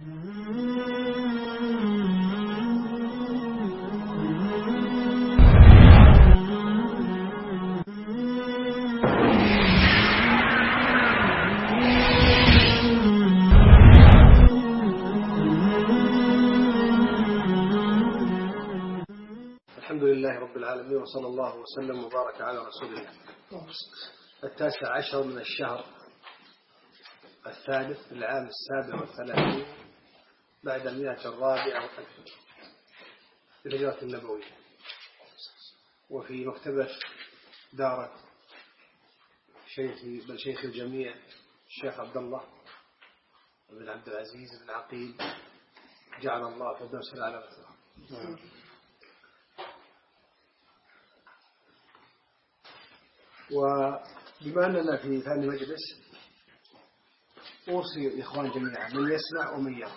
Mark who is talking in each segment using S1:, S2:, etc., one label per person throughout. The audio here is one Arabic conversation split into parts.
S1: الحمد لله رب العالمين، وصلى الله وسلم وبارك على رسوله. 19 من الشهر الثالث في العام 37 بعد 104 في الهجرة النبوية، وفي مكتبة دار شيخ الجميع الشيخ عبد الله بن عبد العزيز بن عقيل، جعل الله في الدرس الأعلى. وبما أننا في ثاني مجلس، أوصي الإخوان جميعا من يسمع ومن يرى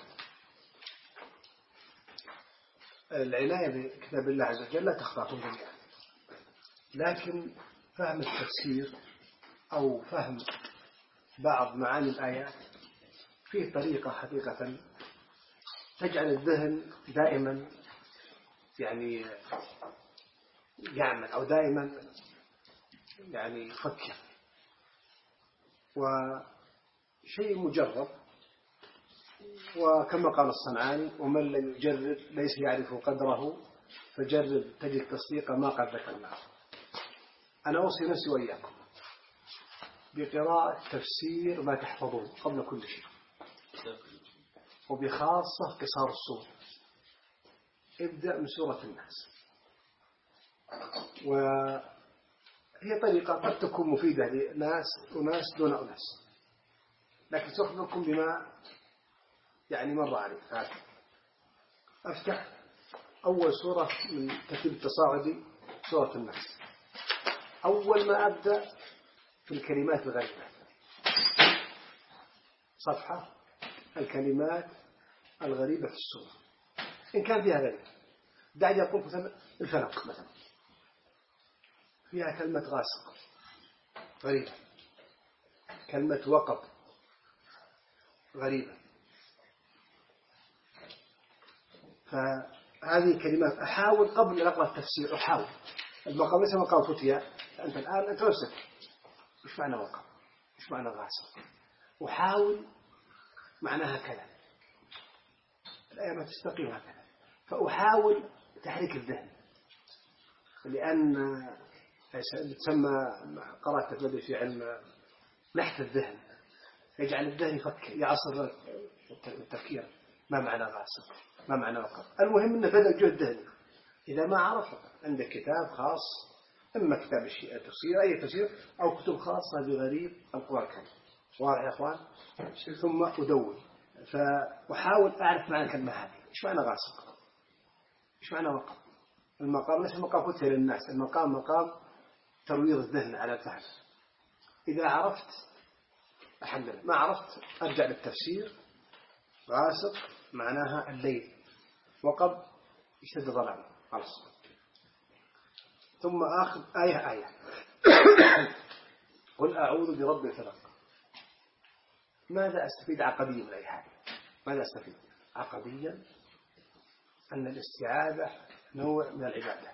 S1: العناية بكتاب الله عز وجل، لا تخطئون جميعا، لكن فهم التفسير أو فهم بعض معاني الآيات فيه طريقة حقيقة تجعل الذهن دائما يعني يعمل، أو دائما يعني يفكر، وشيء مجرب. وكما قال الصنعاني: ومن لم يجرب ليس يعرف قدره، فجرب تجد تصديق ما قد ذكرناه. أنا أوصي نفسي وإياكم بقراءة تفسير ما تحفظون قبل كل شيء، وبخاصة قصار السور. ابدأ من سورة الناس، وهي طريقة قد تكون مفيدة لناس وناس دون أناس، لكن تخبركم بما يعني مر عليه. أفتح أول سورة من ترتيب التصاعدي، سورة الناس. أول ما أبدأ في الكلمات الغريبة، صفحة الكلمات الغريبة في السورة إن كان فيها غريبة. دعني أقول مثلا الفلق مثلا، فيها كلمة غاسق غريبة، كلمة وقب غريبة. فهذه كلمات أحاول قبل أن أقرأ التفسير، أحاول. المقام ليس مقام فتية، أنت الآن أنت نفسك إيش معنى وقب، إيش معنى غاسق، وحاول معناها كذا. الآية ما تستقيم هكذا، فأحاول تحريك الذهن، لأن تسمى قرأت تبدأ في علم نحت الذهن، يجعل الذهن يفكر، يعصر التفكير. ما معنى غاسق، ما معنى وقف. المهم أنه بدأ جهد ذهني. إذا ما عرف، عندك كتاب خاص، إما كتاب التفسير أي تفسير، أو كتب خاصة بغريب القرآن الكريم. واضح يا أخوان؟ ثم أدون، فأحاول أعرف معنى الكلمة هذه، إيش معنى غاسق، إيش معنى وقف. المقام ليس مقام فتح للناس، المقام مقام ترويض الذهن على الفهم. إذا عرفت الحمد لله، ما عرفت أرجع للتفسير. غاسق معناها الليل، وقب يشد ظلام، خلاص. ثم آخذ آية قل أعوذ برب الفلق. ماذا أستفيد عقديا من الآية هذه؟ ماذا أستفيد عقديا؟ أن الاستعاذة نوع من العبادة.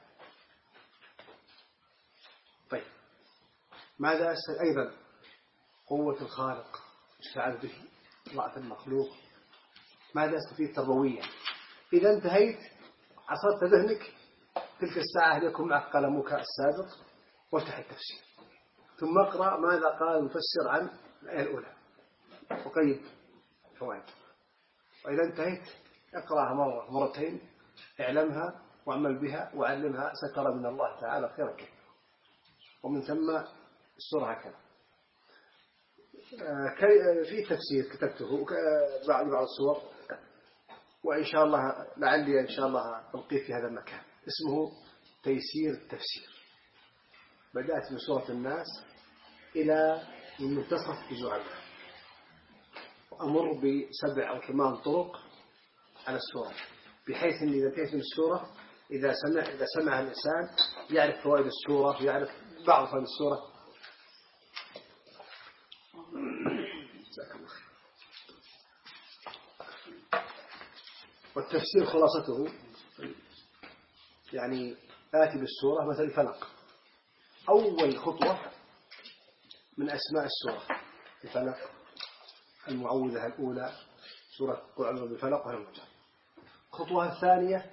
S1: طيب، ماذا أستفيد أيضا؟ قوة الخالق، استعاذ به، ضعف المخلوق. ماذا أستفيد تربويا؟ إذا انتهيت عصرت ذهنك، تلك الساعة ليكن معك قلمك السابق، وافتح التفسير، ثم اقرأ ماذا قال المفسر عن الآية الأولى، وقيد فوائد. وإذا انتهيت اقرأها مرة مرتين، اعلمها واعمل بها وعلمها، سترى من الله تعالى خيرا كثيرا. ومن ثم السورة هكذا. في تفسير كتبته بعض الصور، وإن شاء الله لعلي إن شاء الله ألقيه في هذا المكان، اسمه تيسير التفسير. بدأت من سورة الناس إلى منتصف جزء عنها، وأمر ب7 أو 8 طرق على السورة، بحيث أن إذا انتهيت من السورة، إذا سمع الإنسان يعرف فوائد السورة، يعرف بعض فوائد السورة. جزاك الله خير. والتفسير خلاصته يعني آتي بالسورة مثل الفلق، أول خطوة من أسماء السورة الفلق، المعوذة الأولى سورة قل أعوذ بالفلق وهي المفجر. الخطوة الثانية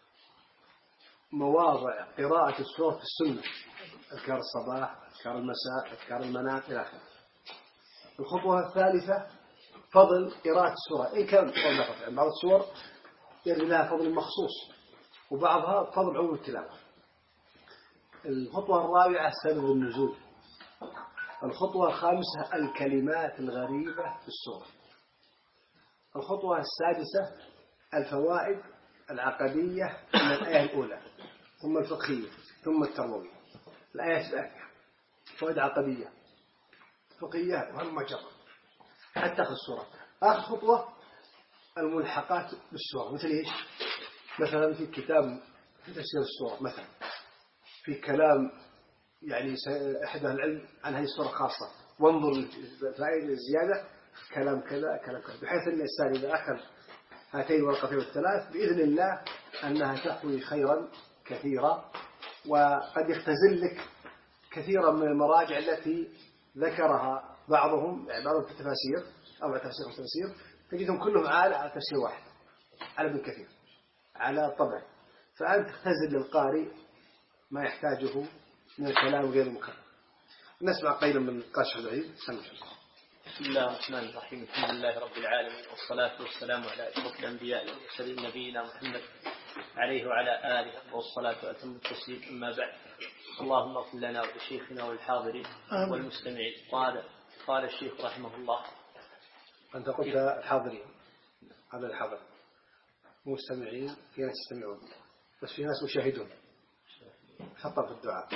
S1: مواضع قراءة السورة في السنة، أذكار الصباح، أذكار المساء، أذكار المنام إلى آخره. الخطوة الثالثة فضل قراءة السورة، إن كان فضل لفظ، يعني بعض السور يرد لها فضل مخصوص وبعضها فضل عموم التلاوة. الخطوة الرابعة سبب النزول. الخطوة الخامسة الكلمات الغريبة في السورة. الخطوة السادسة الفوائد العقدية من الآية الأولى، ثم الفقهية، ثم التربوية. الآيات الآتية فوائد عقدية فقهية وهم جرى حتى في السورة. آخر خطوة الملحقات بالسورة، مثل إيش؟ مثلا في كتاب في تفسير السورة، مثلا في كلام يعني أحد العلم عن هذه السورة خاصة، وانظر الفائدة الزيادة كلام كذا كلام كذا، بحيث أن الإنسان إذا أخذ هاتين الورقتين الثلاث بإذن الله أنها تحوي خيرا كثيرا، وقد يختزل لك كثيرا من المراجع التي ذكرها بعضهم، يعني بعضهم في التفاسير أو تفسير وتفسير، تجدهم كلهم على تفسير واحد، على ابن كثير، على طبع. فأنت تختزل للقارئ ما يحتاجه من الكلام غير المكرر. نسمع قيلا من قاش العيد.
S2: بسم الله الرحمن الرحيم. الحمد لله رب العالمين، والصلاة والسلام على أشرف الأنبياء والمرسلين نبينا محمد عليه وعلى آله والصلاة وأتم التسليم. أما بعد، اللهم اغفر لنا ولشيخنا والحاضرين والمستمعين. قال الشيخ رحمه الله.
S1: أنت قلت الحاضرين، هذا الحاضر، مستمعين في ناس يستمعون، بس في ناس مشاهدون، حطها في الدعاء.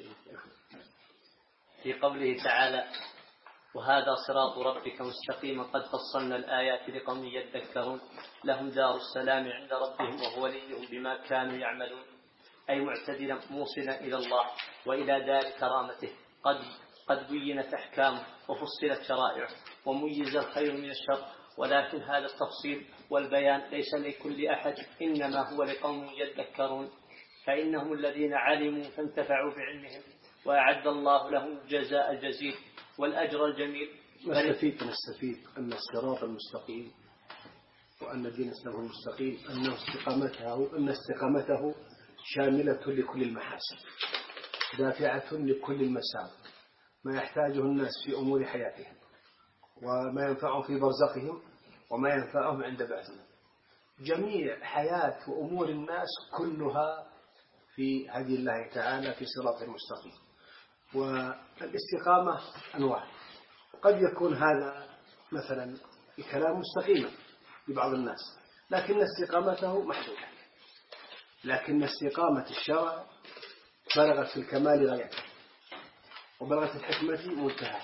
S2: في قوله تعالى: وهذا صراط ربك مستقيما قد فصلنا الآيات لقوم يذكرون لهم دار السلام عند ربهم وهو وليهم بما كانوا يعملون، أي معتدلا موصلا إلى الله وإلى دار كرامته، قد بينت أحكامه وفصلت شرائعه وميز الخير من الشر، ولكن هذا التفصيل والبيان ليس لكل أحد، إنما هو لقوم يذكرون، فإنهم الذين علموا فانتفعوا بعلمهم، وأعد الله لهم الجزاء الجزيل والأجر الجميل.
S1: نستفيد أن الصراط المستقيم وأن الدين الإسلام المستقيم أن استقامته شاملة لكل المحاسن، دافعة لكل المساوئ، ما يحتاجه الناس في أمور حياتهم، وما ينفعهم في برزخهم، وما ينفعهم عند بعثهم. جميع حياة وأمور الناس كلها في هدي الله تعالى في صراط المستقيم. والاستقامة أنواع، قد يكون هذا مثلا كلام مستقيما لبعض الناس، لكن استقامته محدودة، لكن استقامة الشرع بلغت في الكمال غايته، وبلغت الحكمة منتهى.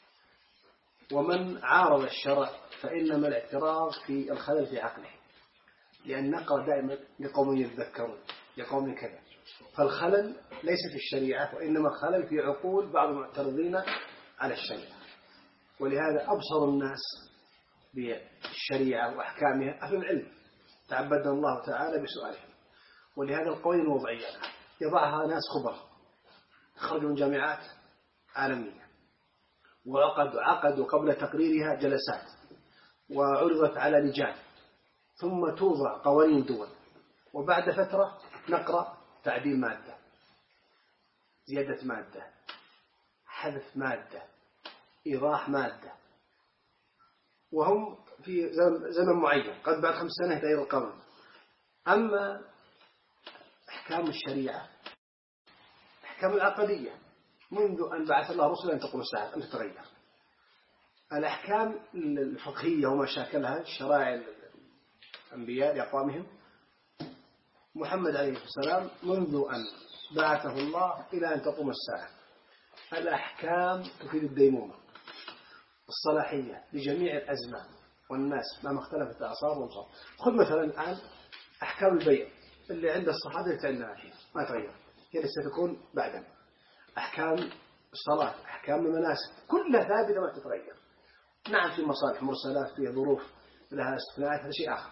S1: ومن عارض الشرع فإنما الاعتراض في الخلل في عقله، لأن نقرأ دائما لقوم يذكرون لقوم كذا، فالخلل ليس في الشريعة، وإنما خلل في عقول بعض المعترضين على الشريعة. ولهذا أبصر الناس بالشريعة وأحكامها أهل العلم، تعبدنا الله تعالى بسؤالهم. ولهذا القوانين الوضعية يضعها ناس خبراء خرجوا من جامعات عالمية، وعقدوا قبل تقريرها جلسات، وعرضت على لجان، ثم توضع قوانين دول، وبعد فترة نقرأ تعديل مادة، زيادة مادة، حذف مادة، إيضاح مادة، وهم في زمن معين، قد بعد 5 سنة يتغير القانون. أما أحكام الشريعة أحكام العقدية منذ أن بعث الله رسلا أن تقوم الساعة أن تتغير. الأحكام الفقهية وما شاكلها الشرائع الأنبياء لأقوامهم، محمد عليه السلام منذ أن بعثه الله إلى أن تقوم الساعة الأحكام تفيد الديمومة الصلاحية لجميع الأزمان والناس مهما اختلفت أعصار وانصار. خذ مثلا الآن أحكام البيع اللي عند الصحابة تعلمها الحين ما تغير، هي اللي ستكون بعدها. أحكام الصلاة، أحكام المناسك، كلها ثابتة ما تتغير. نعم في مصالح مرسلات، في ظروف لها استثناءات، هذا شيء آخر،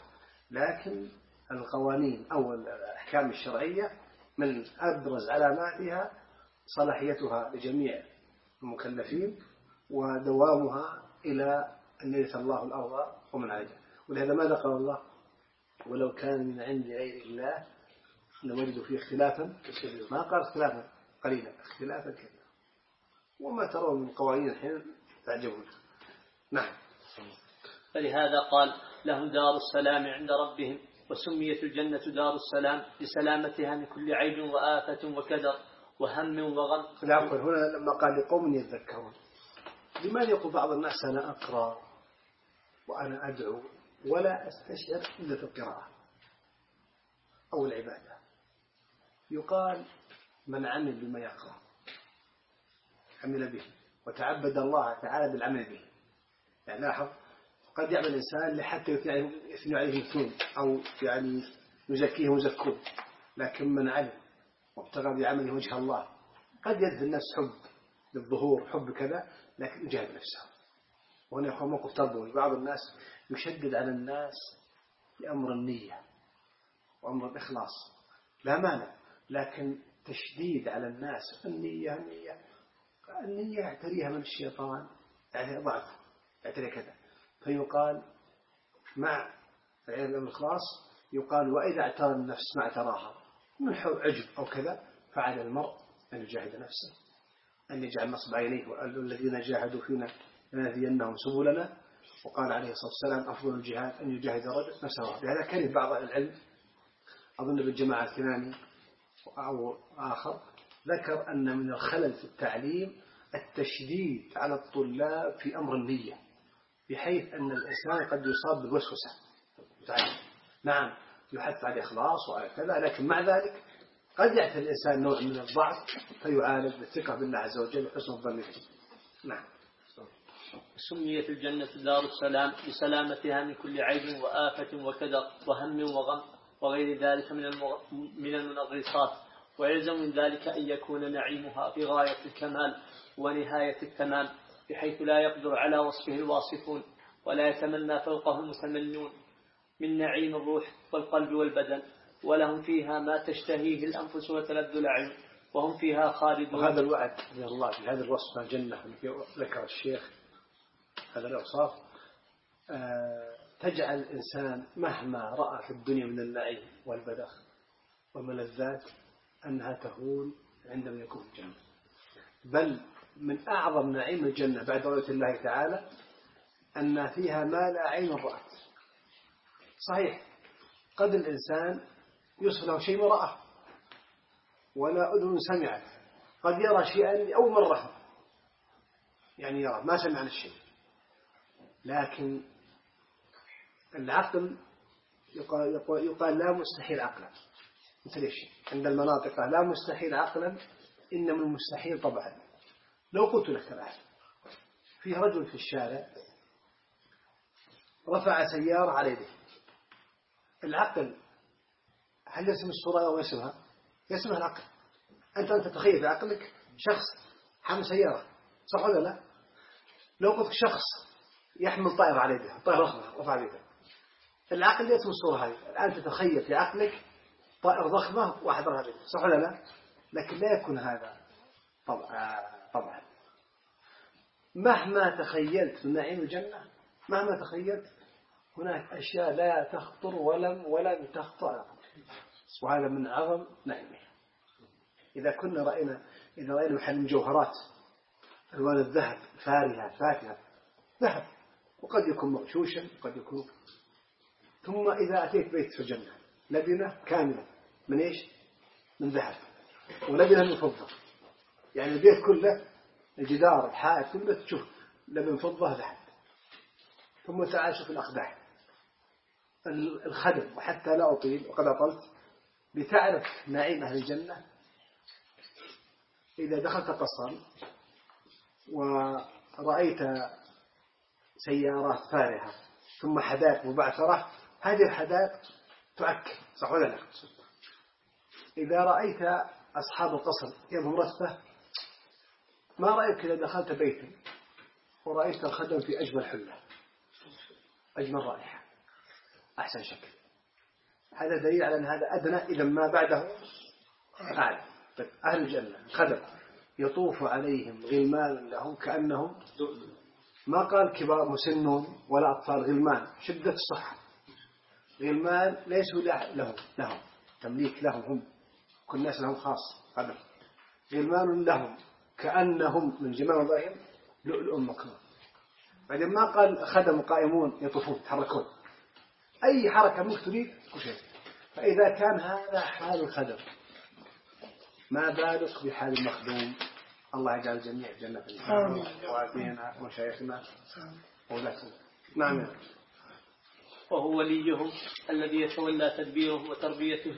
S1: لكن القوانين أو الأحكام الشرعية من أبرز علاماتها صلاحيتها لجميع المكلفين ودوامها إلى أن يرث الله الأرض ومن عليها. ولهذا ماذا قال الله؟ ولو كان من عند غير الله لوجدوا فيه اختلافا كثيرا. ما قال اختلافا قليلا، اختلافا كثيرا. وما ترون من قوانين الحين تعجبون. نعم.
S2: فلهذا قال لهم دار السلام عند ربهم، وسميت الجنة دار السلام لسلامتها من كل عيب وآفة وكدر وهم وغم.
S1: عفوا، هنا لما قال لقوم يذكرون، لماذا يقول بعض الناس أنا أقرأ وأنا أدعو ولا أستشعر إلا في القراءة أو العبادة؟ يقال من عمل بما يقرأ عمل به وتعبد الله تعالى بالعمل به. يعني لاحظ، قد يعمل الإنسان لحتى يثني عليه اثنين أو يعني يزكيه ويزكوه، لكن من علم وابتغى بعمله وجه الله قد يدفع النفس حب للظهور، حب كذا، لكن يجاهد نفسه. وهنا يخوى موقف تربوي. بعض الناس يشدد على الناس بأمر النية وأمر الإخلاص، لا مانع، لكن تشديد على الناس النية يعتريها من الشيطان، يعني ضعف يعتري كذا. فيقال مع العلم والإخلاص يقال وإذا اعترى النفس ما اعتراها من عجب أو كذا، فعلى المرء أن يجاهد نفسه، أن يجعل نصب عينيه، وقال الذين جاهدوا فينا لنهدينهم سبلنا. وقال عليه الصلاة والسلام أفضل الجهاد أن يجاهد الرجل نفسه. بهذا كان بعض العلم أظن بالجماعة الكناني أو آخر ذكر أن من الخلل في التعليم التشديد على الطلاب في أمر النية، بحيث أن الإنسان قد يصاب بالوسوسة. نعم يحث على الإخلاص وكذا، لكن مع ذلك قد يأتي الإنسان نوع من الضعف فيعالج بالثقة بالله عز وجل وحسن الظن به. نعم.
S2: سميت الجنة دار السلام لسلامتها من كل عيب وآفة وكدر وهم وغم وغير ذلك من المنغصات، ويلزم من ذلك أن يكون نعيمها في غاية الكمال ونهاية التمام، بحيث لا يقدر على وصفه الواصفون ولا يتمنى فوقه المتمنون من نعيم الروح والقلب والبدن. ولهم فيها ما تشتهيه الأنفس وتلذ الأعين وهم فيها خالدون.
S1: وهذا الوعد من الله في هذا الوصف الجنة التي ذكر الشيخ، هذا الأوصاف تجعل الإنسان مهما رأى في الدنيا من النعيم والبذخ والملذات أنها تهون عندما يكون في الجنة. بل من أعظم نعيم الجنة بعد رؤية الله تعالى أن فيها ما لا عين رأت. صحيح قد الإنسان يصل له شيء ما رأه ولا أذن سمعت، قد يرى شيئا أول مرة، يعني يرى ما سمع عن الشيء، لكن العقل يقال لا مستحيل عقلا. مثل إيش؟ عند المناطق لا مستحيل عقلا إنما المستحيل طبعا. لو قلت لك الآن في رجل في الشارع رفع سيارة على يده، العقل هل يسمى الصورة أو يسمها؟ يسمها العقل. أنت تتخيل في عقلك شخص حمل سيارة، صح ولا لا؟ لو قلت شخص يحمل طائرة على يده، طائرة ضخمة رفع يده، العقل يسمى الصورة هذه. الآن تتخيل في عقلك طائرة ضخمة واحد رفع يده، صح ولا لا؟ لكن لا يكون هذا طبعا. مهما تخيلت من نعيم الجنة، مهما تخيلت هناك أشياء لا تخطر ولم تخطر، وهذا من عظم نعيمه. إذا رأينا محل مجوهرات ألوان الذهب فاتحة ذهب، وقد يكون مغشوشا وقد يكون، ثم إذا أتيت بيت في الجنة لبنة كاملة من إيش؟ من ذهب، ولبنة من فضة، يعني البيت كله الجدار الحائط كله تشوف لبن فضة ذهب. ثم تعال شوف الأقداح، الخدم، وحتى لا أطيل وقد أطلت لتعرف نعيم أهل الجنة. إذا دخلت قصرا ورأيت سيارات فارهة ثم حدائق مبعثرة، هذه الحدائق تؤكل، صح ولا لا؟ إذا رأيت أصحاب القصر يدهم رثبة، ما رأيك إذا دخلت بيتا ورأيت الخدم في أجمل حلة، أجمل رائحة، أحسن شكل، هذا دليل على أن هذا أدنى، إذا ما بعده أعلى. طيب أهل الجنة خدم يطوف عليهم غلمان لهم كأنهم، ما قال كبار مسنون ولا أطفال، غلمان شدة الصحة، غلمان ليسوا لهم تمليك، لهم هم، كل الناس لهم خاص خدم، غلمان لهم كأنهم من جمال وضعهم لؤلؤ مكنون. بعدين ما قال خدم قائمون يطوفون يتحركون، أي حركة ممكن تريد كل شيء. فإذا كان هذا حال الخدم، ما بالك بحال المخدوم. الله يجعل الجميع جنة وعافينا ومشايخنا وولاتنا. نعم.
S2: وهو وليهم الذي يتولى تدبيره وتربيته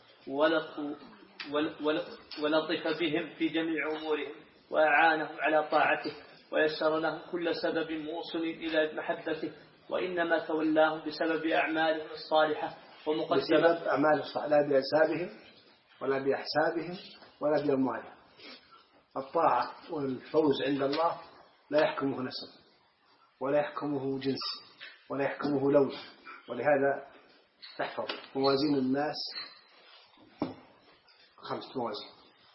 S2: ولطف بهم في جميع أمورهم وأعانهم على طاعته ويسر لهم كل سبب موصل إلى محبته، وإنما تولاهم بسبب أعمالهم الصالحة
S1: بسبب أعمال الصالحة، لا بأسبابهم ولا بأحسابهم ولا بأموالهم. الطاعة والفوز عند الله لا يحكمه نسب ولا يحكمه جنس ولا يحكمه لون. ولهذا تحفظ موازين الناس 5 موازين.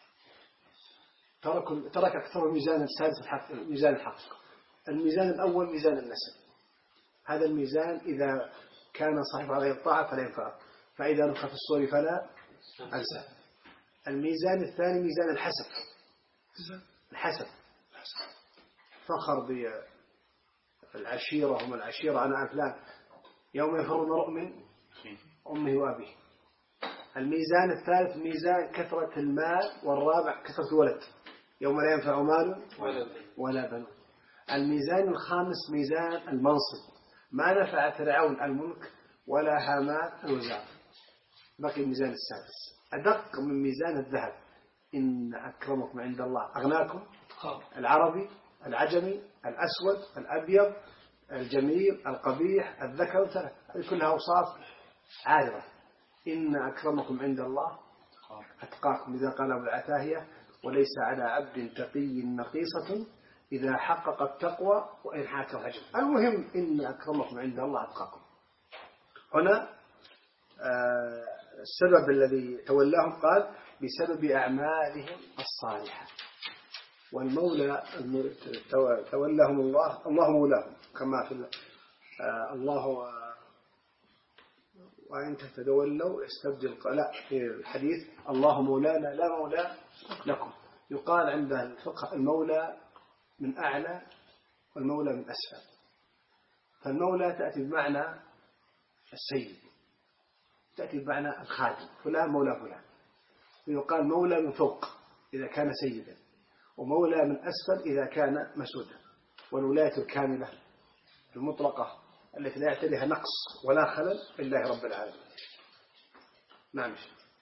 S1: ترك أكثر الميزان السادس ميزان الحق. الميزان الأول ميزان النسب، هذا الميزان إذا كان صاحب عليه الطاعة فلا ينفع، فإذا نفخ في الصور فلا أنسى. الميزان الثاني ميزان الحسب، فخر بالعشيرة ومن العشيرة أنا فلان، يوم يفر المرء من أمه وأبيه. الميزان الثالث ميزان كثرة المال، والرابع كثرة الولد، يوم لا ينفع مال ولا بنون. الميزان الخامس ميزان المنصب، ما نفع فرعون الملك ولا هامان الوزارة. بقي الميزان السادس أدق من ميزان الذهب، إن أكرمكم عند الله أغناكم، العربي العجمي الأسود الأبيض الجميل القبيح الذكر الثلاث، هذه كلها أوصاف عارضة. إن أكرمكم عند الله أتقاكم، إذا قال أبو العتاهية وليس على عبد تقي نقيصة إذا حقق التقوى وإن حاك الهجم. المهم إن أكرمكم عند الله أتقاكم. هنا السبب الذي تولاهم قال بسبب أعمالهم الصالحة. والمولى تولاهم الله مولاهم، كما في الله وإن تتولوا استبدل، لا في الحديث الله مولانا لا مولى لكم. يقال عند الفقه المولى من أعلى والمولى من أسفل. فالمولى تأتي بمعنى السيد، تأتي بمعنى الخادم، فلان مولى فلان. ويقال مولى من فوق إذا كان سيدا، ومولى من أسفل إذا كان مسودا. والولاية الكاملة المطلقة التي لا يعتريها نقص ولا خلل لله رب العالمين. نعم.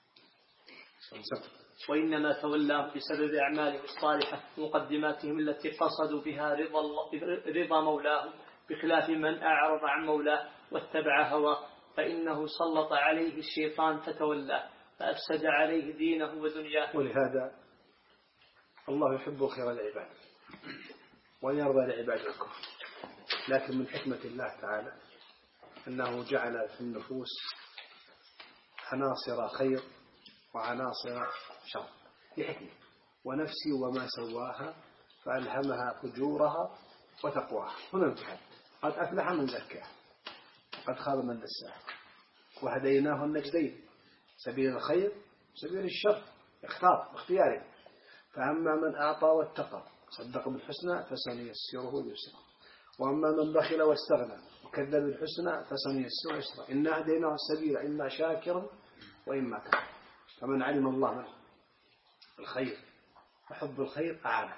S2: وإنما تولاهم بسبب أعمالهم الصالحة ومقدماتهم التي قصدوا بها رضا مولاه، بخلاف من أعرض عن مولاه واتبع هواه، فإنه سلط عليه الشيطان فتولاه فأفسد عليه دينه ودنياه.
S1: ولهذا الله يحب خير العباد ويرضى لعباد الكفر، لكن من حكمة الله تعالى أنه جعل في النفوس عناصر خير وعناصر شر لحكمة. ونفسي وما سواها فألهمها فجورها وتقواها. هنا امتحان، قد أفلح من زكاها قد خاب من دساها، وهديناه النجدين، سبيل الخير سبيل الشر، اختار باختياره. فأما من أعطى واتقى صدق بالحسنى فسنيسره لليسرى، وأما من بخل واستغنى وكذب بالحسنى فسنيسره لليسرى. إنا هديناه السبيل إما شاكرا وإما كفورا. فمن علم الله منه الخير وحب الخير أعانه.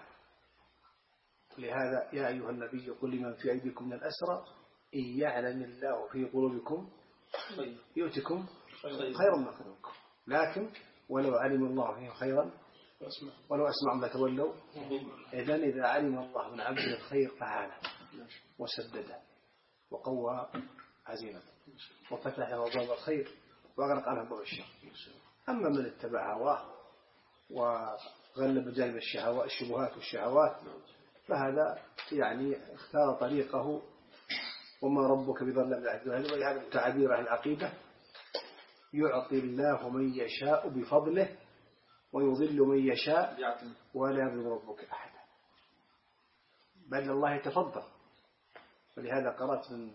S1: لهذا يا أيها النبي قل لمن في أيديكم من الأسرى إن يعلم الله في قلوبكم يؤتكم خيرا ما قلوبكم، لكن ولو علم الله فيه خيرا ولو أسمعهم ما تولوا. إذا علم الله من عبده الخير أعانه وسدده وقوى عزيمته وفتح له أبواب الخير وأغلق عنه أبواب الشر. أما من اتبع هواه وغلب جانب الشبهات والشهوات فهذا يعني اختار طريقه، وما ربك بظلام للعبيد. ولهذا التعبير عن العقيدة يعطي الله من يشاء بفضله ويضل من يشاء ولا يظلم ربك أحدا، بل الله يتفضل. ولهذا قرأت من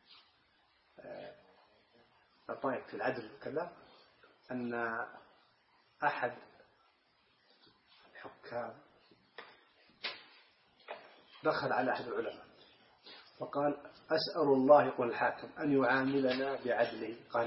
S1: لطائف في العدل وكذا أن أحد الحكام دخل على أحد العلماء فقال أسأل الله، يقول الحاكم، أن يعاملنا بعدله. قال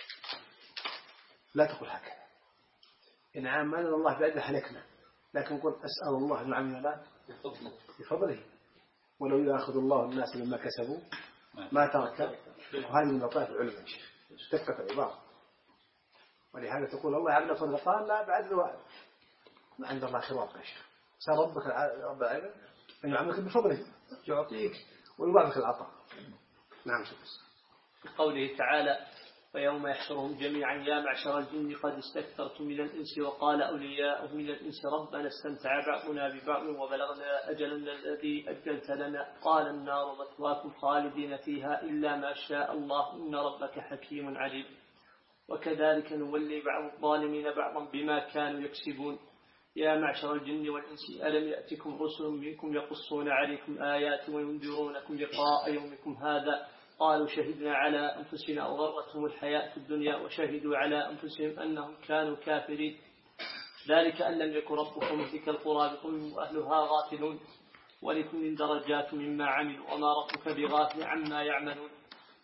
S1: لا تقول هكذا، إن عاملنا الله بعدله هلكنا، لكن قل أسأل الله أن يعاملنا بفضله ولو يأخذ الله الناس مما كسبوا ما ترك. وهذه من لطائف العلماء شيخ، دقة العبارة. ولهذا تقول الله عمل فضل، قال لا بعدله ما عند الله خير وابقى يا شيخ. سأل ربك رب العالمين أن يعاملك بفضله، يعطيك ويضاعفك العطاء. نعم شكرا.
S2: قوله تعالى ويوم يحشرهم جميعا يا معشر الجن قد استكثرتم من الإنس وقال أولياؤهم من الإنس ربنا استمتع بعضنا ببعض وبلغنا أجلنا الذي أجلت لنا قال النار مثواكم خالدين فيها إلا ما شاء الله إن ربك حكيم عليم. وكذلك نولي بعض الظالمين بعضا بما كانوا يكسبون. يا معشر الجن والإنس ألم يأتكم رسل منكم يقصون عليكم آيات وينذرونكم لقاء يومكم هذا قالوا شهدنا على أنفسنا وغرتهم الحياة الدنيا وشهدوا على أنفسهم أنهم كانوا كافرين. ذلك أن لم يكن ربك مهلك القرى بظلم وأهلها غافلون ولكل درجات مما عملوا وما ربك بغافل عما يعملون.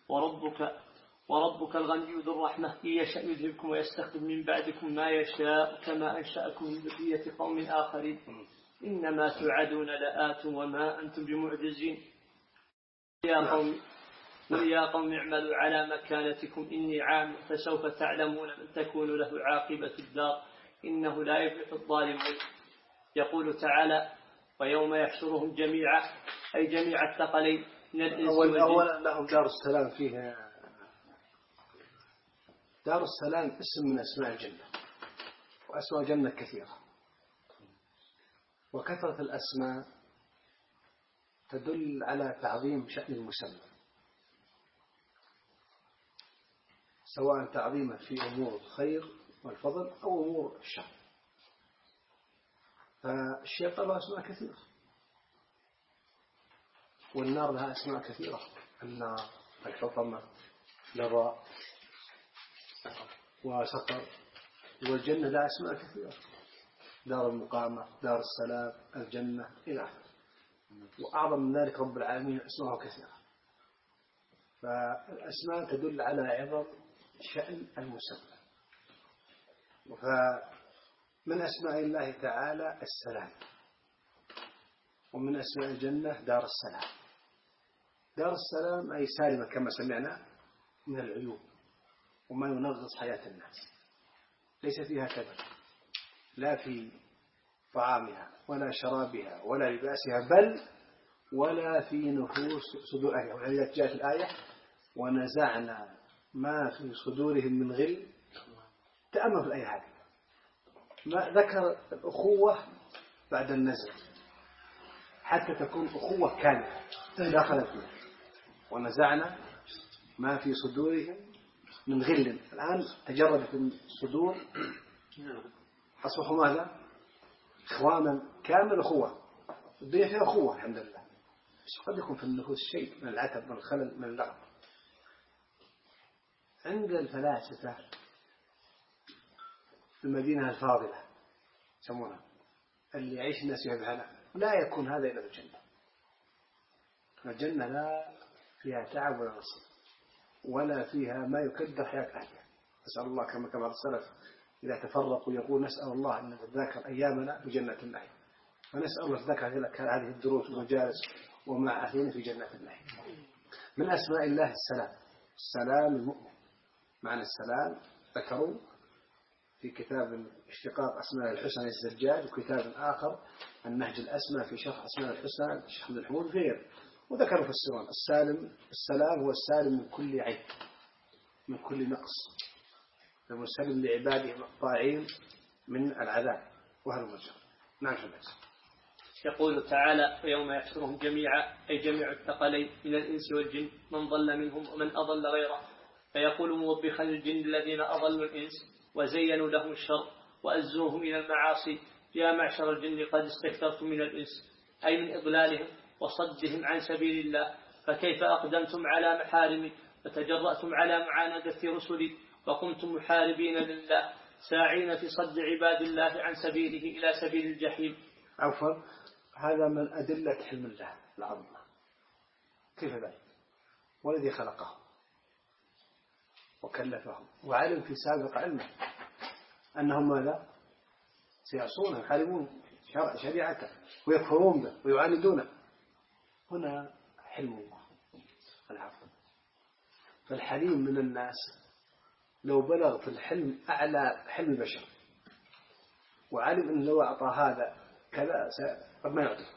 S2: وربك الغني ذو الرحمة إن يشأ يذهبكم ويستخدم من بعدكم ما يشاء كما أنشأكم من ذرية قوم آخرين إنما توعدون لآت وما أنتم بمعجزين. يا قوم اعملوا على مكانتكم إني عامل فسوف تعلمون من تكون له عاقبة الدار إنه لا يفلح الظالمون. يقول تعالى ويوم يحشرهم جميعا أي جميع الثقلين من الإنس والجن.
S1: أولا لهم دار السلام فيها. دار السلام اسم من أسماء الجنة، وأسماء الجنة كثيرة، وكثرة الأسماء تدل على تعظيم شأن المسمى، سواء تعظيمه في أمور الخير والفضل أو أمور الشر. فالشيطان له أسماء كثيرة، والنار لها أسماء كثيرة، النار، الحطمة، لظى وسقر. والجنة لها أسماء كثيرة، دار المقامة، دار السلام، الجنة إلى آخره. وأعظم من ذلك رب العالمين أسماءه كثيرة. فالأسماء تدل على عظم شأن المسمى. فمن أسماء الله تعالى السلام، ومن أسماء الجنة دار السلام. دار السلام أي سالمة كما سمعنا من العيوب وما ينغص حياة الناس، ليس فيها كذب، لا في طعامها ولا شرابها ولا لباسها، بل ولا في نفوس صدور أهلها. ولذلك جاءت الآية ونزعنا ما في صدورهم من غل. تأمل في الآية هذه، ما ذكر الأخوة بعد النزع حتى تكون أخوة كاملة داخل فيها. ونزعنا ما في صدورهم من غل، الآن تجردت الصدور، أصبحوا ماذا؟ إخوانا كامل أخوة. الدنيا فيها أخوة الحمد لله، بس قد يكون في النفوس شيء من العتب، من الخلل، من اللغط. عند الفلاسفة في المدينة الفاضلة يسمونها اللي يعيش الناس فيها بهنا، لا يكون هذا إلا في الجنة. الجنة لا فيها تعب ولا نصب، ولا فيها ما يكدر حياة أهلها. نسأل الله كما بعض السلف إذا تفرقوا يقول نسأل الله أن نتذاكر أيامنا بجنة النعيم، فنسأل الله تذكر هذه الدروس والمجالس ومع أهلنا في جنة النعيم. من أسماء الله السلام، السلام المؤمن. معنى السلام ذكروا في كتاب اشتقاق أسماء الحسنى للزجاج، وكتاب آخر النهج الأسمى في شرح أسماء الحسنى للشيخ محمد الحمود وغيره، وذكروا في السلام السلام هو السالم من كل عيب، من كل نقص، المسلم لعباده الطاعين من العذاب وهل المجر. نعم شباب.
S2: يقول تعالى ويوم يحشرهم جميعا أي جميع الثقلين من الإنس والجن من ضل منهم ومن أضل غيره فيقول موبخا الجن الذين أضلوا الإنس وزينوا لهم الشر وأزوهم إلى المعاصي: يا معشر الجن قد استكثرتم من الإنس، أي من إضلالهم وصدهم عن سبيل الله، فكيف أقدمتم على محارمي فتجرأتم على معاندة رسلي وقمتم محاربين لله ساعين في صد عباد الله عن سبيله إلى سبيل الجحيم.
S1: عفوا، هذا من أدلة حلم الله العظمى. كيف ذلك؟ والذي خلقهم وكلفهم وعلم في سابق علمه أنهم ماذا؟ سيعصونه يحاربون شريعته ويكفرون به ويعاندونه. هنا حلم الله العظيم. فالحليم من الناس لو بلغ في الحلم أعلى حلم البشر وعلم أن لو أعطى هذا كذا قد ما يعطي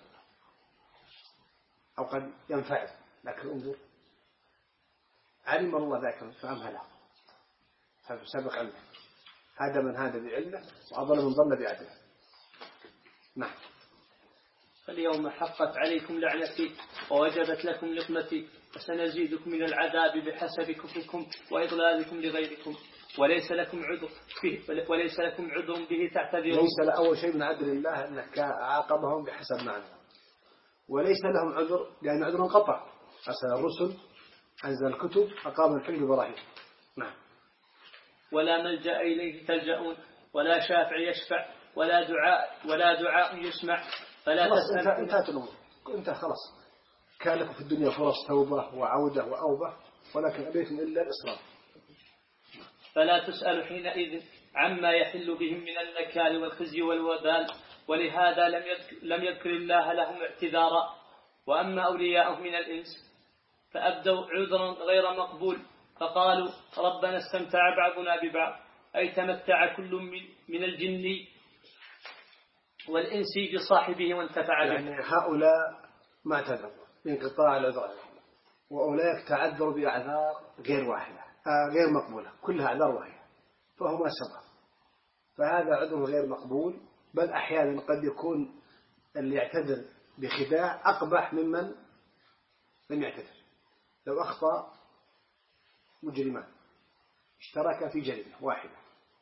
S1: أو قد ينفعل، لكن انظر علم الله ذاك فأمهله سبق علمه. هذا من هذا بعلمه وأضل من ضل بعدله. نعم.
S2: فاليوم حقت عليكم لعنتي ووجبت لكم لقمتي وسنزيدكم من العذاب بحسب كفركم وإضلالكم لغيركم وليس لكم عذر به تعتذرون.
S1: ليس أول شيء من عدل الله أنك عاقبهم بحسب معنى، وليس لهم عذر لأن عذر انقطع. أرسل الرسل، أنزل الكتب، أقام الحج براهين. نعم.
S2: ولا ملجأ إليه تلجؤون ولا شافع يشفع ولا دعاء يسمع فلا تسأل.
S1: انتهت الأمور، انت خلاص. كان لكم في الدنيا فرص توبة وعودة وأوبة، ولكن أبيتم إلا الإصرار.
S2: فلا تسأل حينئذ عما يحل بهم من النكال والخزي والوبال، ولهذا لم يذكر الله لهم اعتذارا. وأما أولياءهم من الإنس فأبدوا عذرا غير مقبول، فقالوا ربنا استمتع بعضنا ببعض، أي تمتع كل من الجن والإنس بصاحبه وانتفع به.
S1: يعني هؤلاء ما اعتذروا بانقطاع العذر، وأولئك تعذروا بأعذار غير واحدة غير مقبولة، كلها أعذار واحدة، فهما سواء. فهذا عذر غير مقبول، بل أحيانا قد يكون اللي يعتذر بخداع أقبح ممن لم يعتذر. لو أخطأ مجرمان اشترك في جريمة واحدة،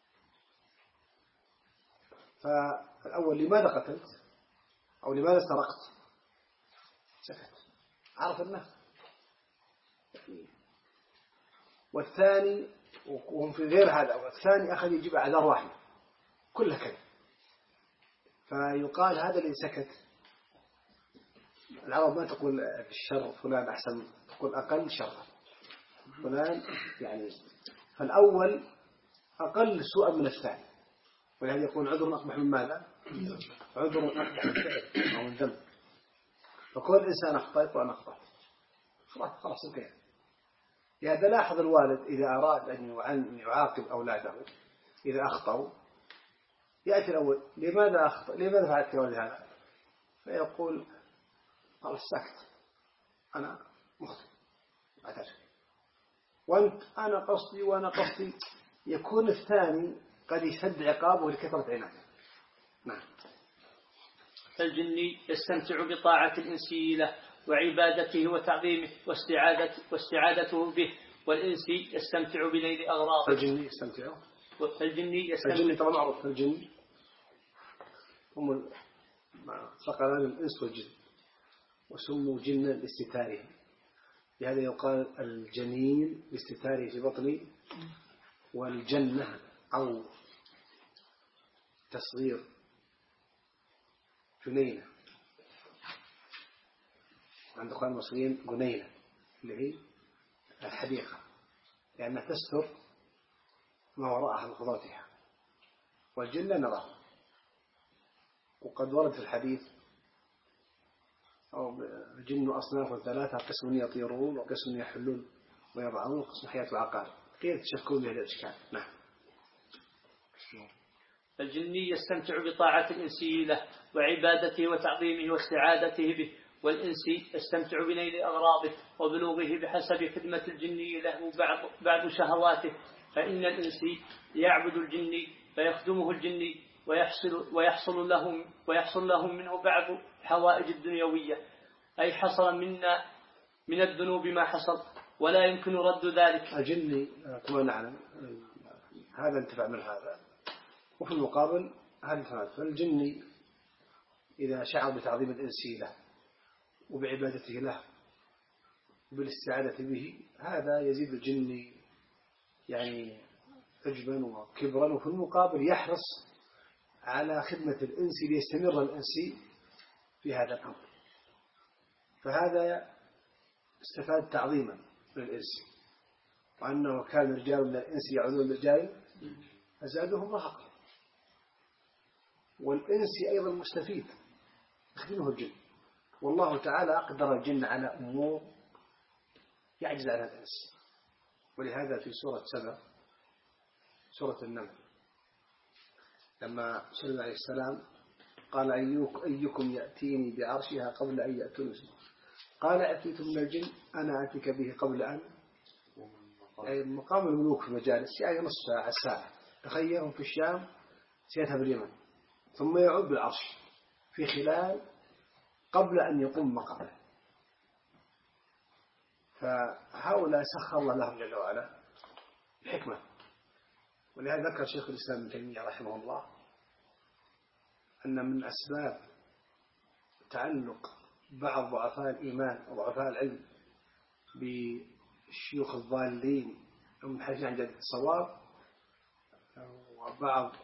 S1: فالأول لماذا قتلت أو لماذا سرقت؟ سكت، عرف النفس. والثاني وهم في غير هذا، والثاني أخذ يجيب أعذار واحدة كلها كذا، فيقال هذا اللي سكت. العرب ما تقول الشر فلان أحسن، تقول أقل شر فلان، يعني فالأول أقل سوءا من الثاني، ولهذا يقول عذر أقبح من ماذا؟ عذر أقبح من الفعل أو من ذنب. فكل إنسان أخطأ وأنا أخطأ خلاص انتهى. لهذا لاحظ الوالد إذا أراد أن يعاقب أولاده إذا أخطأوا يأتي الأول لماذا أخطأ؟ لماذا فعلت يا ولد هذا؟ فيقول خلاص سكت، أنا مخطئ أعتذر، وأنت أنا قصدي وأنا قصدي. يكون الثاني قد يشد عقابه لكثرة عناده. نعم.
S2: فالجن يستمتع بطاعة الإنسي له وعبادته وتعظيمه واستعادته به، والإنس يستمتع بنيل أغراضه.
S1: فالجن يستمتع طبعا معروف. الجن هم ثقلان الإنس والجن، وسموا جنا لاستتاره، لهذا يقال الجنين لاستتاره في بطني، والجنة أو تصغير جنينة عند أخوان المصريين، جنينة اللي هي الحديقة، لأنها تستر ما وراءها من خضرتها، والجنة نظر. وقد ورد في الحديث أو الجن أصناف ثلاثة: قسم يطيرون، وقسم يحلون ويضعون، وقسم حياة وعقار. كيف تشكون بهذا الإشكال؟ نعم.
S2: الجن يستمتع بطاعة الإنسي له وعبادته وتعظيمه واستعادته به، والإنس يستمتع بنيل أغراضه وبلوغه بحسب خدمة الجن له بعض شهواته. فإن الإنس يعبد الجن فيخدمه الجن ويحصل لهم منه بعض حوائج الدنيوية، أي حصل منا من الذنوب ما حصل، ولا يمكن رد ذلك.
S1: الجني كما نعلم هذا انتفع من هذا، وفي المقابل هذا انتفع. فالجني إذا شعر بتعظيم الإنسي له وبعبادته له وبالاستعادة به، هذا يزيد الجني يعني عجبا وكبرا، وفي المقابل يحرص على خدمة الإنسي ليستمر الإنسي في هذا الأمر. فهذا استفاد تعظيما للإنسي، وأنه كان رجال من الإنس يعودون للرجال فزادهم رهقا. والإنسي أيضا مستفيد يخدمه الجن، والله تعالى أقدر الجن على أمور يعجز عنها الإنس. ولهذا في سورة سبأ، سورة النمل، لما سلم عليه السلام قال أيكم يأتيني بعرشها قبل أن يأتوني، قال أتيت من الجن أنا أتيك به قبل أن، يعني مقام الملوك في المجالس يعني نصف ساعة الساعة. تخيلهم في الشام سيذهب اليمن ثم يعود بالعرش في خلال قبل أن يقوم مقامه. فهؤلاء سخر الله لهم جل وعلا الحكمة. ولهذا ذكر شيخ الإسلام ابن تيمية رحمه الله أن من أسباب تعلق بعض ضعفاء الإيمان وضعفاء العلم بالشيوخ الضالين المنحرفين عن جادة الصواب، وبعض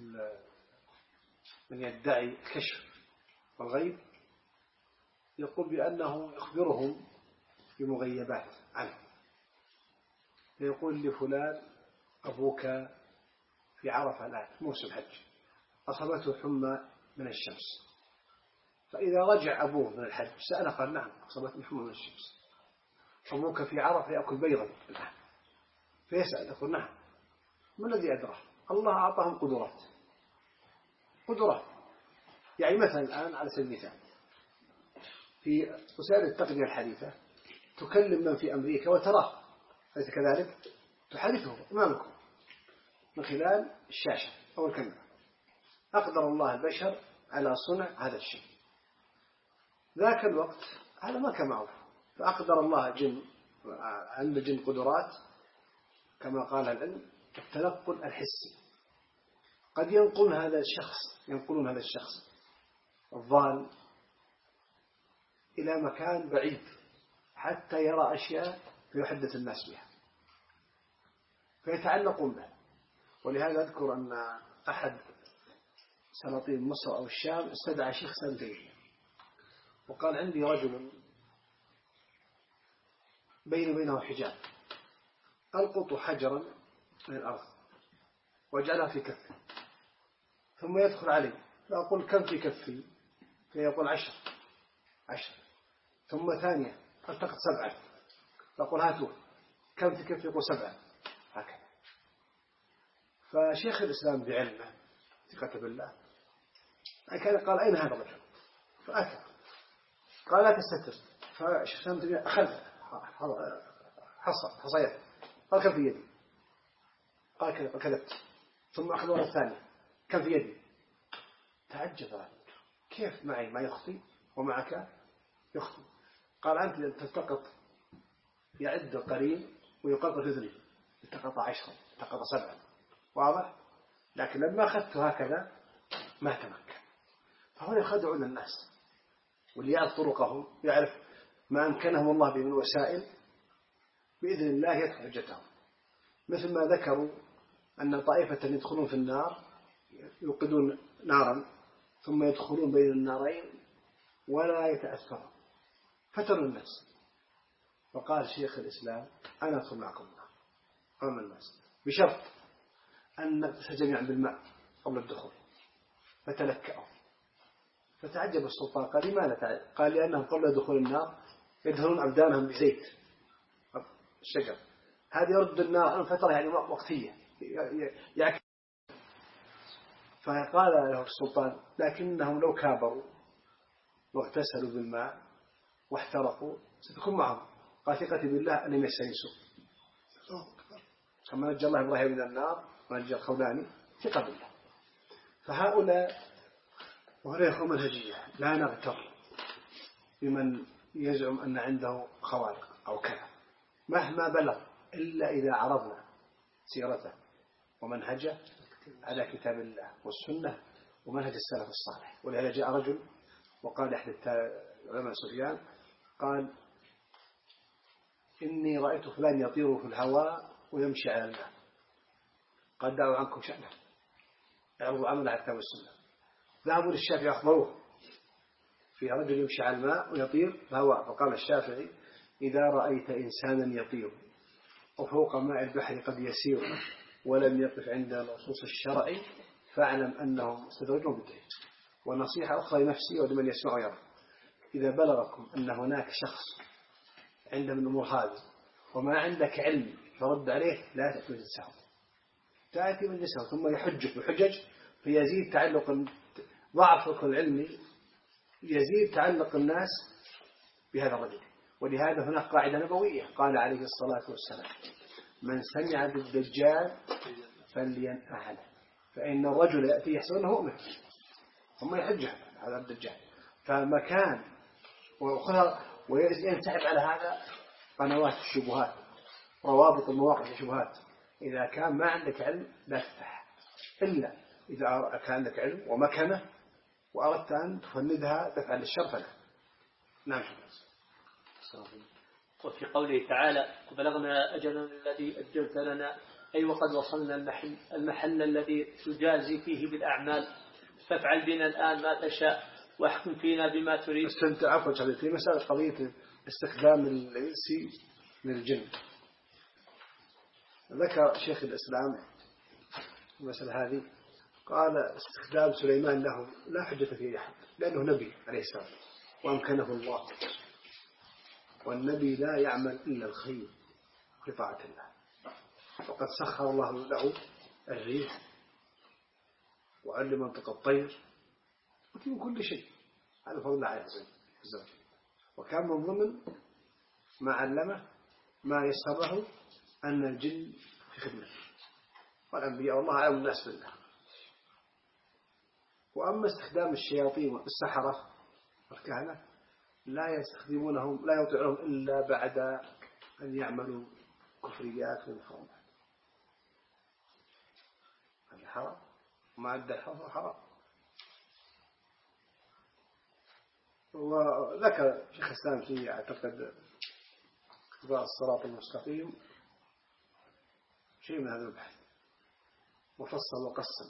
S1: من يدعي الكشف والغيب، يقول بأنه يخبرهم بمغيبات عنه، فيقول لفلان أبوك في عرفة الآن موسم حج أصابته حمى من الشمس، فإذا رجع أبوه من الحج سأل قال نعم أصابته حمى من الشمس. أبوك في عرفة يأكل بيضا الآن، فيسأل يقول نعم. ما الذي أدراه؟ الله أعطاهم قدرات. يعني مثلا الآن على سبيل المثال في وسائل التقنية الحديثة تكلم من في أمريكا وتراه، أليس كذلك؟ تحدثه أمامكم من خلال الشاشة أو الكاميرا. أقدر الله البشر على صنع هذا الشيء. ذاك الوقت هذا ما كان معروف، فأقدر الله عند الجن قدرات كما قال العلم التنقل الحسي. قد ينقلون هذا الشخص الضال إلى مكان بعيد حتى يرى أشياء فيحدث الناس بها فيتعلقون به. ولهذا أذكر أن أحد سلاطين مصر أو الشام استدعى شيخ سنتين وقال عندي رجل بيني وبينه حجاب، ألقط حجرا من الأرض واجعلها في كفي ثم يدخل علي فأقول كم في كفي؟ فيقول 10. ثم ثانية ألتقط 7 فأقول هاتوا كم في كفي؟ يقول 7. هكذا. فشيخ الإسلام بعلمه ثقة بالله كان قال أين هذا الرجل؟ فأتى قال لا تستتر. فشيخ الإسلام أخذ حصيات قال كم في يدي؟ قال كذبت. ثم أخذ مرة ثانية كم في يدي؟ تعجب هذا كيف معي ما يخطي ومعك يخطي؟ قال أنت تلتقط يعد قرين ويقلط اذني، التقط 10 التقط 7 واضح، لكن لما أخذته هكذا ما تمكن. فهنا يخدعون الناس وليعرف طرقهم، يعرف ما أمكنهم الله به من وسائل بإذن الله يدخل حجتهم. مثل ما ذكروا أن طائفة يدخلون في النار يوقدون نارا ثم يدخلون بين النارين ولا يتأثرون فتنوا الناس. فقال شيخ الإسلام أنا أدخل معكم النار أمام الناس بشرط أن نغتسل جميعا بالماء قبل الدخول. فتلكأوا فتعجب السلطان قال لماذا؟ قال لأنهم قبل دخول النار يدهنون أبدانهم بزيت الشجر، هذا يرد النار عن فترة يعني وقتية يعني. فقال له السلطان لكنهم لو كابروا واغتسلوا بالماء واحترقوا ستكون معهم. قال ثقتي بالله أنهم يستيسوا كما نجى الله إبراهيم من النار ونجى الخولاني ثقة بالله. فهؤلاء وهؤلاء منهجية لا نغتر بمن يزعم أن عنده خوارق أو كذا، مهما بلغ إلا إذا عرضنا سيرته ومنهجه على كتاب الله والسنة ومنهج السلف الصالح. ولهذا جاء رجل وقال أحد علماء سفيان قال إني رأيت فلان يطير في الهواء ويمشي على الماء، قال دعوا عنكم شأنه، اعرضوا عمله على الكتاب والسنة. ذهبوا للشافعي أخبروه في رجل يمشي على الماء ويطير في الهواء، فقال الشافعي إذا رأيت إنسانا يطير وفوق ماء البحر قد يسير ولم يقف عند نصوص الشرع فاعلم أنهم استدرجوا بالدين. ونصيحة أخرى لنفسي ولمن يسمع ويرى، إذا بلغكم أن هناك شخص عنده من الأمور هذه وما عندك علم فرد عليه، لا تأتي مجلسه، تأتي مجلسه ثم يحجك بحجج فيزيد تعلق ضعفك العلمي، يزيد تعلق الناس بهذا الرجل. ولهذا هناك قاعدة نبوية قال عليه الصلاة والسلام من سمع بالدجال فلينأ عنه، فإن الرجل يأتي يحسب أنه مؤمن ثم يحجه هذا الدجال، فمكان وينسحب على هذا قنوات الشبهات، روابط المواقع الشبهات. إذا كان ما عندك علم لا تفتح إلا إذا كان عندك علم ومكنة وأردت أن تفندها دفعا للشر فلا. نعم.
S2: وفي قوله تعالى وبلغنا أجلنا الذي أجلت لنا، أي وقد وصلنا المحل الذي تجازي فيه بالأعمال، فافعل بنا الآن ما تشاء واحكم فينا بما تريد.
S1: استمتع عفوا في مسألة قضية استخدام الإنس للجن. ذكر شيخ الإسلام المسألة هذه قال استخدام سليمان له لا حجة فيه أحد لأنه نبي عليه السلام وأمكنه الله، والنبي لا يعمل إلا الخير في طاعة الله، وقد سخر الله له الريح وعلم منطق الطير وكل كل شيء، هذا فضل الله عليه الزوج. وكان من ضمن ما علمه ما يسره أن الجن في خدمته والأنبياء والله أعلم الناس بالله. وأما استخدام الشياطين والسحرة والكهنة لا يستخدمونهم لا يطيعونهم إلا بعد أن يعملوا كفريات ومحرمات. هذا حرام وما أدى الحرام حرام. وذكر شيخ الإسلام في أعتقد اقتضاء الصراط المستقيم شيء من هذا البحث مفصل وقسم.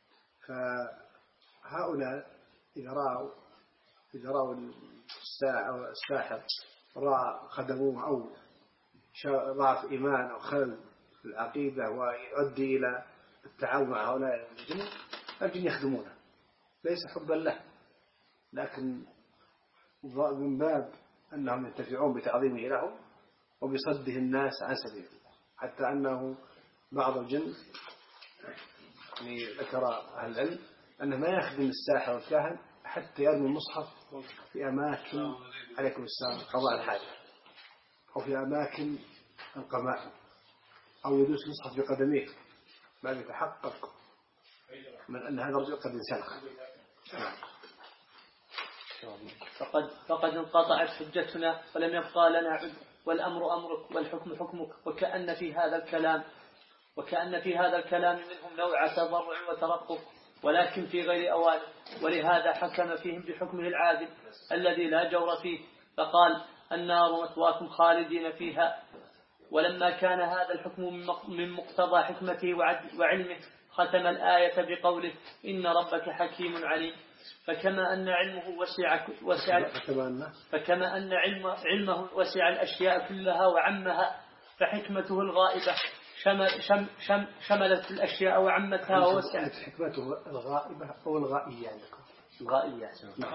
S1: فهؤلاء إذا رأوا الساحر رأى خدموه أو ضعف إيمان أو خلل في العقيدة ويؤدي إلى التعاون مع هؤلاء الجن يخدمونه ليس حبا له، لكن من باب أنهم ينتفعون بتعظيمه لهم وبصده الناس عن سبيل الله. حتى أنه بعض الجن يعني ذكر أهل العلم أنه ما يخدم الساحر والكاهن حتى يرمي المصحف في أماكن عليكم السلام قضاء الحاجة أو في أماكن القمائم أو يدوس المصحف بقدميه بعد يتحقق من أن هذا الرجل قد انسلخ.
S2: فقد انقطعت حجتنا ولم يبقى لنا عذر، والأمر أمرك والحكم حكمك. وكأن في هذا الكلام منهم نوع تضرع وترقب ولكن في غير أوان، ولهذا حكم فيهم بحكمه العادل الذي لا جور فيه، فقال النار مثواكم خالدين فيها. ولما كان هذا الحكم من مقتضى حكمته وعلمه ختم الآية بقوله إن ربك حكيم عليم. فكما أن علمه وسع الأشياء كلها وعمها، فحكمته الغائبة شملت الأشياء وعمتها ووسعت.
S1: حكمته الغائبة أو الغائية عندكم؟
S2: الغائية.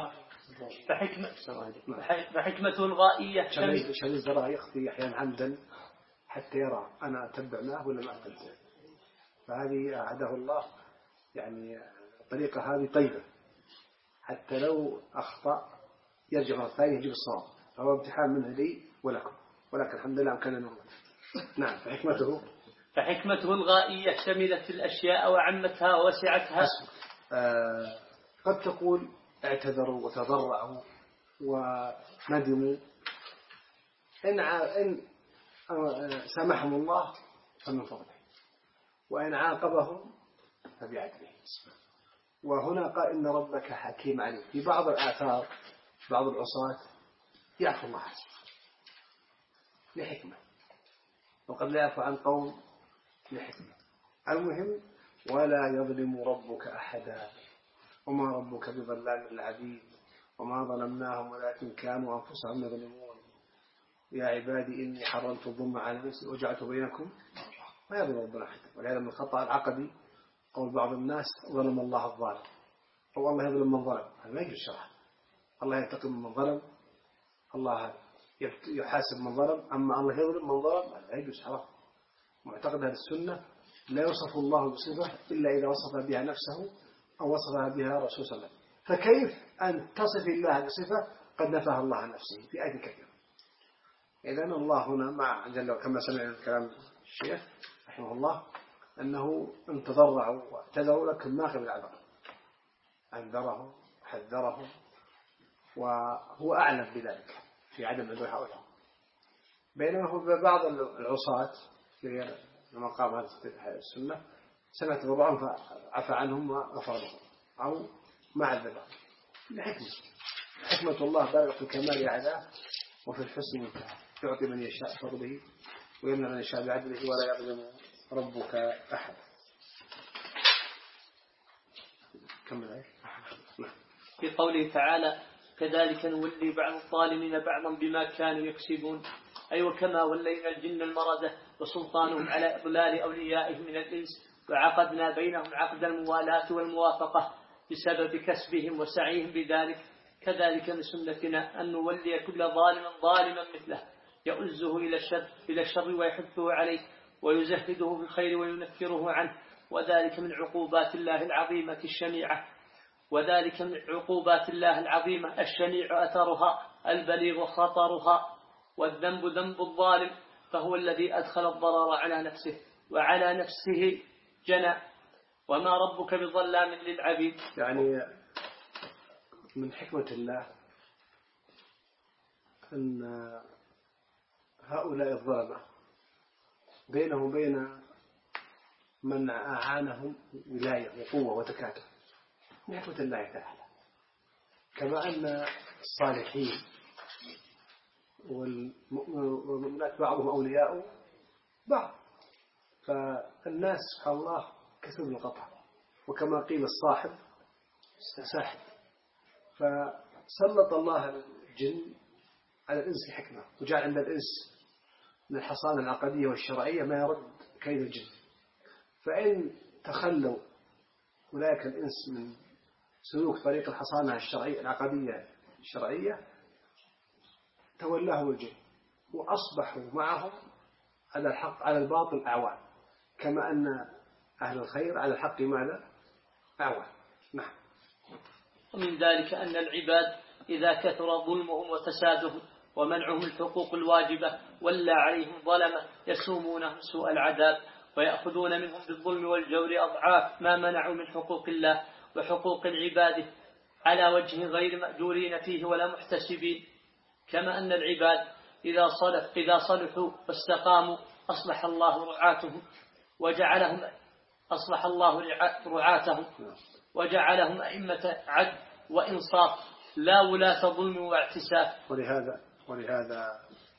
S2: فحكمته الغائية
S1: شمل الزراء يخفي أحيانا عمدا حتى يرى أنا أتبع معه ولا ما أتبع. فهذه أعده الله يعني الطريقة هذه طيبة حتى لو أخطأ يرجع مرة ثانية يجيب الصواب، فهو امتحان منه لي ولكم، ولكن الحمد لله أمكننا نؤمن. نعم.
S2: فحكمته الغائية شملت الأشياء وعمتها ووسعتها.
S1: قد تقول اعتذروا وتضرعوا وندموا إن سامحهم الله فمن فضله، وإن عاقبهم فبعدله. وهنا قال إن ربك حكيم عليم. في بعض الآثار بعض العصاة يعفو الله لحكمة، وقد لا يعفو عن قوم لحكمة. المهم ولا يظلم ربك أحدا وما ربك بظلام للعبيد وما ظلمناهم ولكن كانوا أنفسهم يظلمون. يا عبادي إني حرمت الظلم على نفسي وجعلت بينكم ما يظلم ربنا أحدا. ولهذا من الخطأ العقدي قول بعض الناس ظلم الله الظالم أو الله يظلم من ظلم. هذا ما يجوز شرعا. الله ينتقم من ظلم، الله يحاسب من ظلم، أما الله يظلم من ظلم هذا لا يجوز حرام. معتقد هذه السنة لا يوصف الله بصفة إلا إذا وصف بها نفسه أو وصفها بها رسول صلى الله عليه وسلم. فكيف أن تصف الله بصفة قد نفاها الله عن نفسه في آية كثيرة؟ إذن الله هنا مع جل كما سمعنا كلام الشيخ رحمه الله أنه انتظروا واعتذروا لكن ما قبل العذر، أنذرهم حذرهم وهو أعلم بذلك في عدم عذر حولهم. بينما هو بعض العصاة في مقام هذه السنة سمعت تضرعهم فعفى عنهم وغفر لهم أو ما عذبهم لحكمة. حكمة الله بالغة في كمال أعلاه وفي الحسن منتهى، يعطي من يشاء فضله ويمنع من يشاء بعدله ولا يظلم ربك أحد. كمل.
S2: في قوله تعالى كذلك نولي بعض الظالمين بعضا بما كانوا يكسبون، أي وكما ولينا الجن المردة وسلطانهم على إضلال أوليائهم من الإنس وعقدنا بينهم عقد الموالاة والموافقة بسبب كسبهم وسعيهم بذلك، كذلك من سنتنا أن نولي كل ظالم ظالما مثله يؤزه إلى الشر ويحثه عليه ويزهده في الخير وينفره عنه، وذلك من عقوبات الله العظيمة الشنيعة الشنيع أثرها البليغ خطرها. والذنب ذنب الظالم فهو الذي أدخل الضرر على نفسه وعلى نفسه جنى، وما ربك بظلام للعبيد.
S1: يعني من حكمة الله أن هؤلاء الظلمة بينهم وبين من أعانهم ولاية وقوة وتكاتف من حكمة الله تعالى، كما أن الصالحين والمؤمنات بعضهم أولياء بعض، فالناس سبحان الله كسب القطع، وكما قيل الصاحب ساحب. فسلط الله الجن على الإنس حكمة، وجعل عند الإنس من الحصانة العقدية والشرعية ما يرد كيد الجن. فإن تخلوا أولئك الإنس من سلوك طريق الحصانة الشرعية العقدية الشرعية تولاهم الجن وأصبحوا معهم على الحق على الباطل أعوان، كما أن أهل الخير على الحق ماذا أعوان. نعم.
S2: ومن ذلك أن العباد إذا كثر ظلمهم وفسادهم ومنعهم الحقوق الواجبة ولى عليهم ظلمة يسومونهم سوء العذاب ويأخذون منهم بالظلم والجور أضعاف ما منعوا من حقوق الله وحقوق العباد على وجه غير مأجورين فيه ولا محتسبين. كما أن العباد إذا صلحوا واستقاموا أصلح الله رعاتهم وجعلهم أئمة عدل وإنصاف لا ولاة ظلم واعتساف.
S1: ولهذا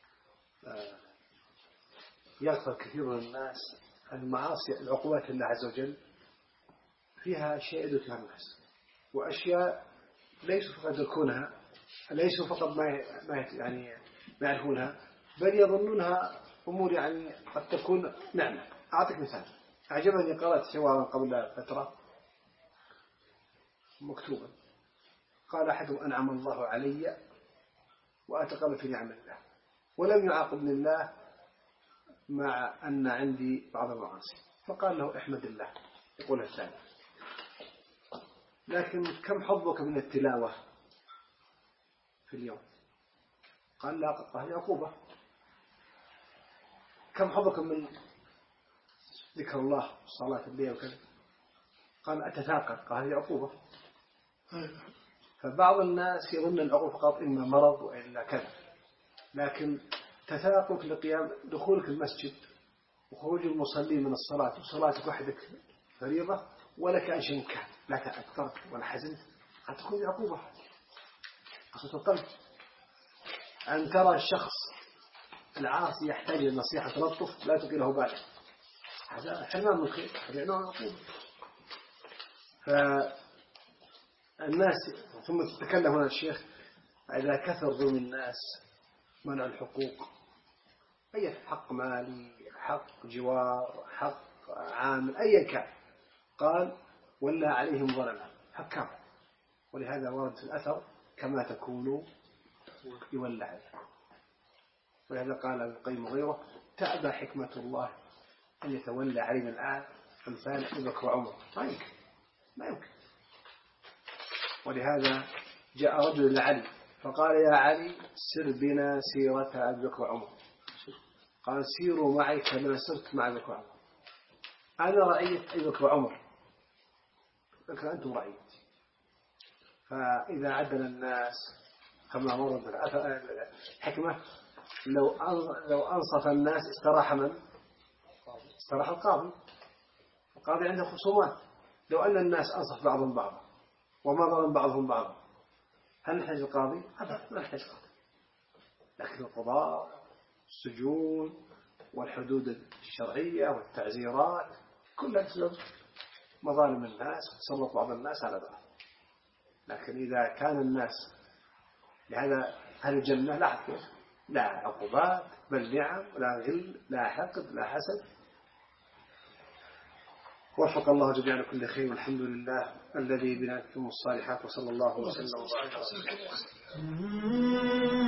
S1: يغفر كثير من الناس المعاصي العقوبات الله عز وجل فيها أشياء يدركها الناس، وأشياء ليسوا فقط يدركونها، ليسوا فقط ما يعرفونها، بل يظنونها أمور يعني قد تكون نعمة. أعطيك مثال. أعجبني قرأت حوارا قبل فترة مكتوبا، قال أحدهم أنعم الله علي وأتقبل في نعم الله ولم يعاقبني الله مع أن عندي بعض المعاصي، فقال له احمد الله. يقول الثاني لكن كم حظك من التلاوة في اليوم؟ قال لا، قال عقوبة. كم حظك من ذكر الله صلاة الليل وكذا؟ قال أتثاقل. قال هذه عقوبة. فبعض الناس يظن العقوبة فقط إما مرض وإلا كذا، لكن تثاقلك لقيام دخولك المسجد وخروج المصلين من الصلاة وصلاتك وحدك فريضة، ولك أجر كان، لك أكثرت ولا حزنت، قد تكون عقوبة قسوة القلب. أن ترى الشخص العاصي يحتاج إلى نصيحة تلطف لا تقله باله، هذا حرمان من خير، هذا نوع عقوبة. فالناس ثم تتكلم هنا الشيخ إذا كثر ظلم الناس، منع الحقوق، أي حق مالي، حق جوار، حق عامل، أي كان، قال ولا عليهم ظلما حكام. ولهذا ورد في الأثر كما تكونوا يولى عليكم. ولهذا قال ابن القيم وغيره تأبى حكمة الله أن يتولى علينا الآن أمثال أبي بكر وعمر، ما يمكن. ولهذا جاء رجل لعلي فقال يا علي سر بنا سيرة أبي بكر وعمر، قال سيروا معي كما سرت مع أبي بكر وعمر، أنا رأيت أبي بكر وعمر لكن أنتم رأيت. فإذا عدل الناس كما ورد الحكمة لو أنصف الناس استراح من؟ استراح القاضي. القاضي عنده خصومات، لو أن الناس أنصف بعضهم بعضا وما ظلم بعضهم بعضا هل نحتاج القاضي؟ أبدا ما نحتاج القاضي. لكن القضاء السجون والحدود الشرعية والتعزيرات كلها تسبب مظالم الناس وتسلط بعض الناس على بعض. لكن إذا كان الناس لهذا أهل الجنة لا حقوق، لا عقوبات، بل نعم، لا غل، لا حقد، لا حسد. وفق الله جميعا كل خير، والحمد لله الذي بنا تتم الصالحات، وصلى الله وسلم وبارك على